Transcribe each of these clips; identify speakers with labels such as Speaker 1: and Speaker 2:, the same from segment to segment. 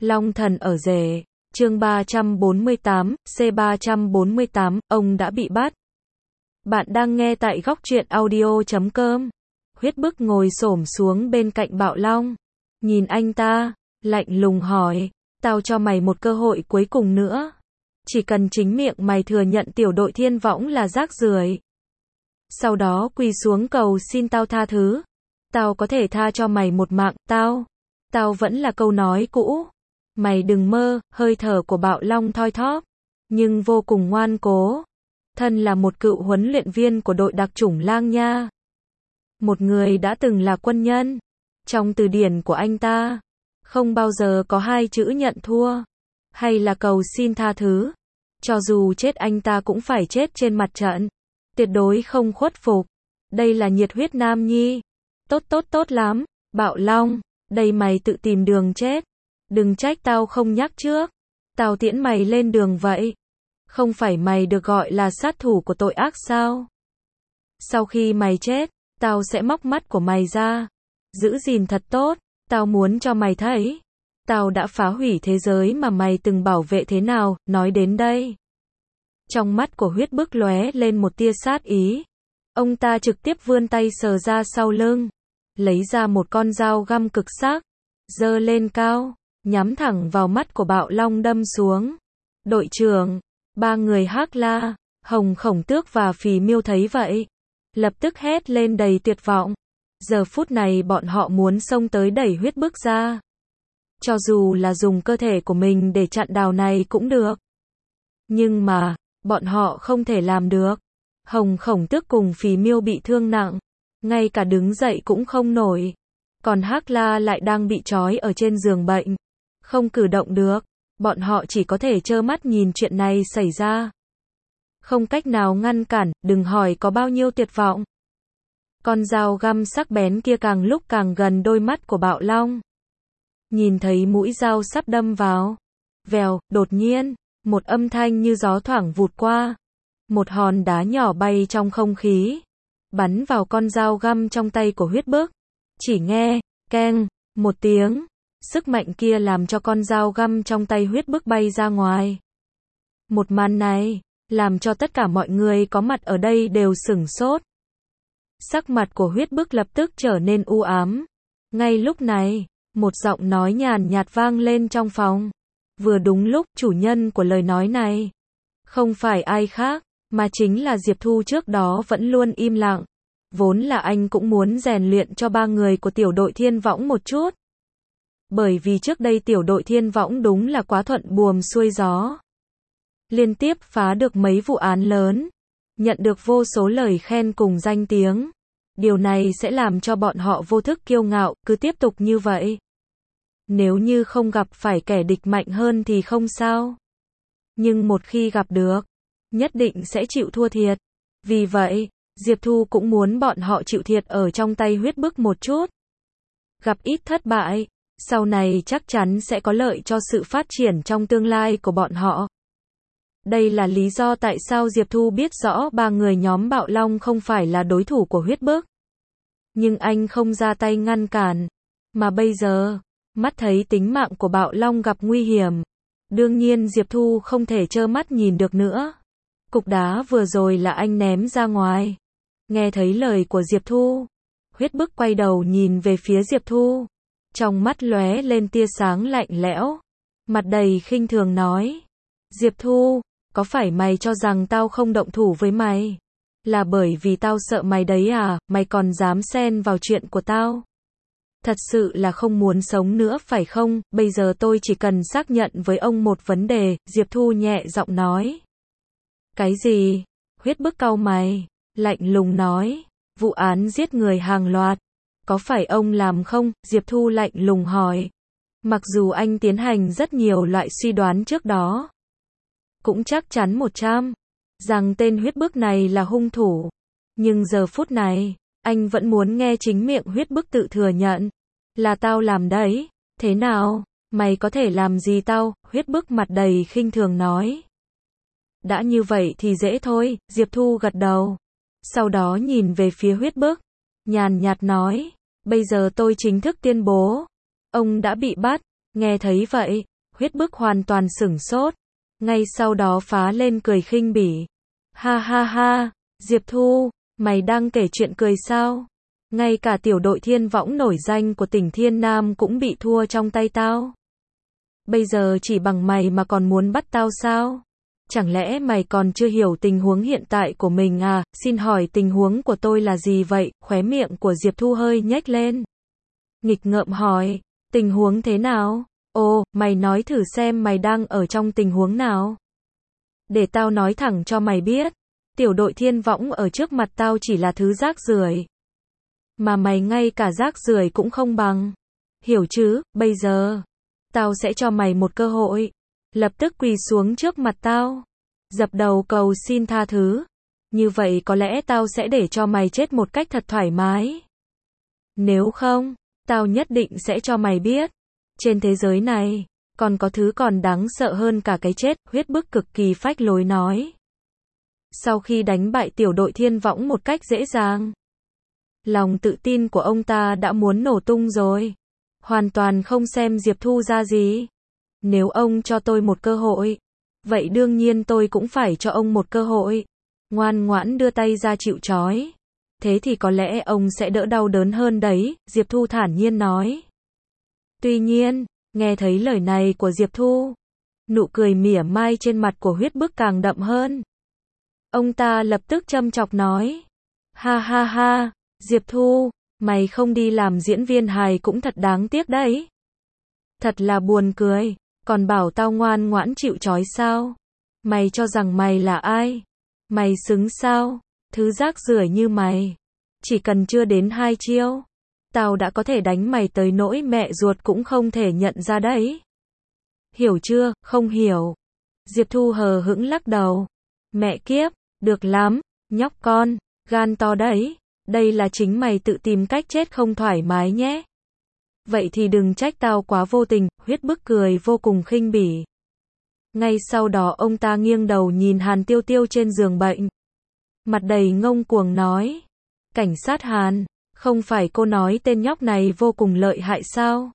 Speaker 1: Long thần ở rể, chương 348, C348, ông đã bị bắt. Bạn đang nghe tại góc truyện audio.com. Huyết bức ngồi xổm xuống bên cạnh Bạo Long. Nhìn anh ta, lạnh lùng hỏi, tao cho mày một cơ hội cuối cùng nữa. Chỉ cần chính miệng mày thừa nhận tiểu đội Thiên Võng là rác rưởi, sau đó quỳ xuống cầu xin tao tha thứ, tao có thể tha cho mày một mạng. Tao vẫn là câu nói cũ. Mày đừng mơ. Hơi thở của Bạo Long thoi thóp, nhưng vô cùng ngoan cố. Thân là một cựu huấn luyện viên của đội đặc chủng Lang Nha, một người đã từng là quân nhân, trong từ điển của anh ta không bao giờ có hai chữ nhận thua hay là cầu xin tha thứ. Cho dù chết anh ta cũng phải chết trên mặt trận, tuyệt đối không khuất phục. Đây là nhiệt huyết nam nhi. Tốt lắm, Bạo Long, đây mày tự tìm đường chết. Đừng trách tao không nhắc trước. Tao tiễn mày lên đường vậy. Không phải mày được gọi là sát thủ của tội ác sao? Sau khi mày chết, tao sẽ móc mắt của mày ra. Giữ gìn thật tốt. Tao muốn cho mày thấy, tao đã phá hủy thế giới mà mày từng bảo vệ thế nào. Nói đến đây, trong mắt của Huyết bức lóe lên một tia sát ý. Ông ta trực tiếp vươn tay sờ ra sau lưng, lấy ra một con dao găm cực sắc, giơ lên cao, nhắm thẳng vào mắt của Bạo Long đâm xuống. Đội trưởng, ba người Hắc La, Hồng Khổng Tước và Phì Miêu thấy vậy, lập tức hét lên đầy tuyệt vọng. Giờ phút này bọn họ muốn xông tới đẩy Huyết bức ra. Cho dù là dùng cơ thể của mình để chặn đào này cũng được. Nhưng mà, bọn họ không thể làm được. Hồng Khổng Tước cùng Phì Miêu bị thương nặng, ngay cả đứng dậy cũng không nổi. Còn Hắc La lại đang bị trói ở trên giường bệnh, không cử động được. Bọn họ chỉ có thể trơ mắt nhìn chuyện này xảy ra, không cách nào ngăn cản. Đừng hỏi có bao nhiêu tuyệt vọng. Con dao găm sắc bén kia càng lúc càng gần đôi mắt của Bạo Long. Nhìn thấy mũi dao sắp đâm vào. Vèo, đột nhiên, một âm thanh như gió thoảng vụt qua. Một hòn đá nhỏ bay trong không khí, bắn vào con dao găm trong tay của Huyết bức. Chỉ nghe, keng, một tiếng. Sức mạnh kia làm cho con dao găm trong tay Huyết bức bay ra ngoài. Một màn này, làm cho tất cả mọi người có mặt ở đây đều sửng sốt. Sắc mặt của Huyết bức lập tức trở nên u ám. Ngay lúc này, một giọng nói nhàn nhạt vang lên trong phòng. Vừa đúng lúc, chủ nhân của lời nói này không phải ai khác, mà chính là Diệp Thu. Trước đó vẫn luôn im lặng. Vốn là anh cũng muốn rèn luyện cho ba người của tiểu đội Thiên Võng một chút. Bởi vì trước đây tiểu đội Thiên Võng đúng là quá thuận buồm xuôi gió, liên tiếp phá được mấy vụ án lớn, nhận được vô số lời khen cùng danh tiếng. Điều này sẽ làm cho bọn họ vô thức kiêu ngạo. Cứ tiếp tục như vậy, nếu như không gặp phải kẻ địch mạnh hơn thì không sao, nhưng một khi gặp được, nhất định sẽ chịu thua thiệt. Vì vậy, Diệp Thu cũng muốn bọn họ chịu thiệt ở trong tay Huyết bức một chút. Gặp ít thất bại, sau này chắc chắn sẽ có lợi cho sự phát triển trong tương lai của bọn họ. Đây là lý do tại sao Diệp Thu biết rõ ba người nhóm Bạo Long không phải là đối thủ của Huyết bức. Nhưng anh không ra tay ngăn cản. Mà bây giờ, mắt thấy tính mạng của Bạo Long gặp nguy hiểm, đương nhiên Diệp Thu không thể trơ mắt nhìn được nữa. Cục đá vừa rồi là anh ném ra ngoài. Nghe thấy lời của Diệp Thu, Huyết bức quay đầu nhìn về phía Diệp Thu. Trong mắt lóe lên tia sáng lạnh lẽo, mặt đầy khinh thường nói: Diệp Thu, có phải mày cho rằng tao không động thủ với mày là bởi vì tao sợ mày đấy à? Mày còn dám xen vào chuyện của tao? Thật sự là không muốn sống nữa phải không? Bây giờ tôi chỉ cần xác nhận với ông một vấn đề. Diệp Thu nhẹ giọng nói. Cái gì? Huyết bức cau mày, lạnh lùng nói: vụ án giết người hàng loạt, có phải ông làm không? Diệp Thu lạnh lùng hỏi. Mặc dù anh tiến hành rất nhiều loại suy đoán trước đó, cũng chắc chắn 100% rằng tên Huyết bức này là hung thủ, nhưng giờ phút này, anh vẫn muốn nghe chính miệng Huyết bức tự thừa nhận. Là tao làm đấy. Thế nào? Mày có thể làm gì tao? Huyết bức mặt đầy khinh thường nói. Đã như vậy thì dễ thôi. Diệp Thu gật đầu, sau đó nhìn về phía Huyết bức, nhàn nhạt nói: bây giờ tôi chính thức tuyên bố, ông đã bị bắt. Nghe thấy vậy, Huyết Bức hoàn toàn sửng sốt, ngay sau đó phá lên cười khinh bỉ. Ha ha ha, Diệp Thu, mày đang kể chuyện cười sao? Ngay cả tiểu đội thiên võng nổi danh của tỉnh Thiên Nam cũng bị thua trong tay tao. Bây giờ chỉ bằng mày mà còn muốn bắt tao sao? Chẳng lẽ mày còn chưa hiểu tình huống hiện tại của mình à? Xin hỏi tình huống của tôi là gì vậy? Khóe miệng của Diệp Thu hơi nhếch lên. Nghịch ngợm hỏi, tình huống thế nào? Ồ, mày nói thử xem mày đang ở trong tình huống nào? Để tao nói thẳng cho mày biết, tiểu đội thiên võng ở trước mặt tao chỉ là thứ rác rưởi. Mà mày ngay cả rác rưởi cũng không bằng. Hiểu chứ, bây giờ, tao sẽ cho mày một cơ hội. Lập tức quỳ xuống trước mặt tao. Dập đầu cầu xin tha thứ. Như vậy có lẽ tao sẽ để cho mày chết một cách thật thoải mái. Nếu không, tao nhất định sẽ cho mày biết. Trên thế giới này, còn có thứ còn đáng sợ hơn cả cái chết, Huyết Bức cực kỳ phách lối nói. Sau khi đánh bại tiểu đội thiên võng một cách dễ dàng, lòng tự tin của ông ta đã muốn nổ tung rồi. Hoàn toàn không xem Diệp Thu ra gì. Nếu ông cho tôi một cơ hội, vậy đương nhiên tôi cũng phải cho ông một cơ hội. Ngoan ngoãn đưa tay ra chịu trói. Thế thì có lẽ ông sẽ đỡ đau đớn hơn đấy, Diệp Thu thản nhiên nói. Tuy nhiên, nghe thấy lời này của Diệp Thu, nụ cười mỉa mai trên mặt của Huyết Bức càng đậm hơn. Ông ta lập tức châm chọc nói. Ha ha ha, Diệp Thu, mày không đi làm diễn viên hài cũng thật đáng tiếc đấy. Thật là buồn cười, còn bảo tao ngoan ngoãn chịu trói sao? Mày cho rằng mày là ai? Mày xứng sao? Thứ rác rưởi như mày. Chỉ cần chưa đến 2 chiêu, tao đã có thể đánh mày tới nỗi mẹ ruột cũng không thể nhận ra đấy. Hiểu chưa? Không hiểu. Diệp Thu hờ hững lắc đầu. Mẹ kiếp, được lắm, nhóc con, gan to đấy. Đây là chính mày tự tìm cách chết không thoải mái nhé. Vậy thì đừng trách tao quá vô tình, Huyết Bức cười vô cùng khinh bỉ. Ngay sau đó ông ta nghiêng đầu nhìn Hàn Tiêu Tiêu trên giường bệnh. Mặt đầy ngông cuồng nói. Cảnh sát Hàn, không phải cô nói tên nhóc này vô cùng lợi hại sao?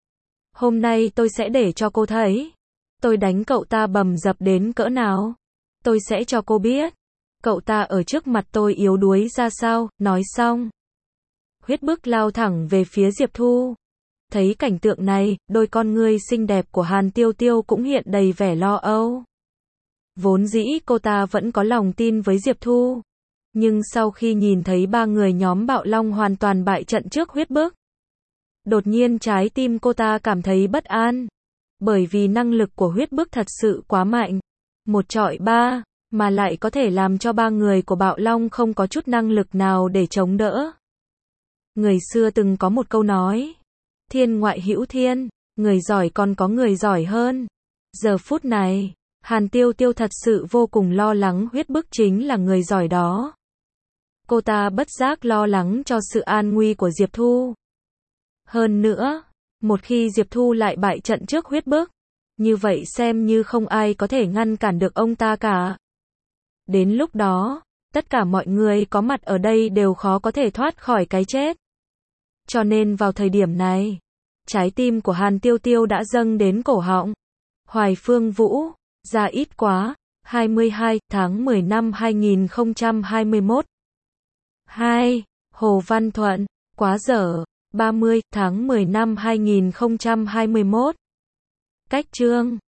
Speaker 1: Hôm nay tôi sẽ để cho cô thấy. Tôi đánh cậu ta bầm dập đến cỡ nào. Tôi sẽ cho cô biết. Cậu ta ở trước mặt tôi yếu đuối ra sao, nói xong. Huyết Bức lao thẳng về phía Diệp Thu. Thấy cảnh tượng này, đôi con ngươi xinh đẹp của Hàn Tiêu Tiêu cũng hiện đầy vẻ lo âu. Vốn dĩ cô ta vẫn có lòng tin với Diệp Thu. Nhưng sau khi nhìn thấy 3 người nhóm Bạo Long hoàn toàn bại trận trước Huyết Bức, đột nhiên trái tim cô ta cảm thấy bất an. Bởi vì năng lực của Huyết Bức thật sự quá mạnh. 1 chọi 3, mà lại có thể làm cho 3 người của Bạo Long không có chút năng lực nào để chống đỡ. Người xưa từng có một câu nói. Thiên ngoại hữu thiên, người giỏi còn có người giỏi hơn. Giờ phút này, Hàn Tiêu Tiêu thật sự vô cùng lo lắng Huyết Bức chính là người giỏi đó. Cô ta bất giác lo lắng cho sự an nguy của Diệp Thu. Hơn nữa, một khi Diệp Thu lại bại trận trước Huyết Bức, như vậy xem như không ai có thể ngăn cản được ông ta cả. Đến lúc đó, tất cả mọi người có mặt ở đây đều khó có thể thoát khỏi cái chết. Cho nên vào thời điểm này, trái tim của Hàn Tiêu Tiêu đã dâng đến cổ họng. Hoài Phương Vũ, ra ít quá, 22 tháng 10 năm 2021. 2. Hồ Văn Thuận, quá dở, 30 tháng 10 năm 2021. Cách chương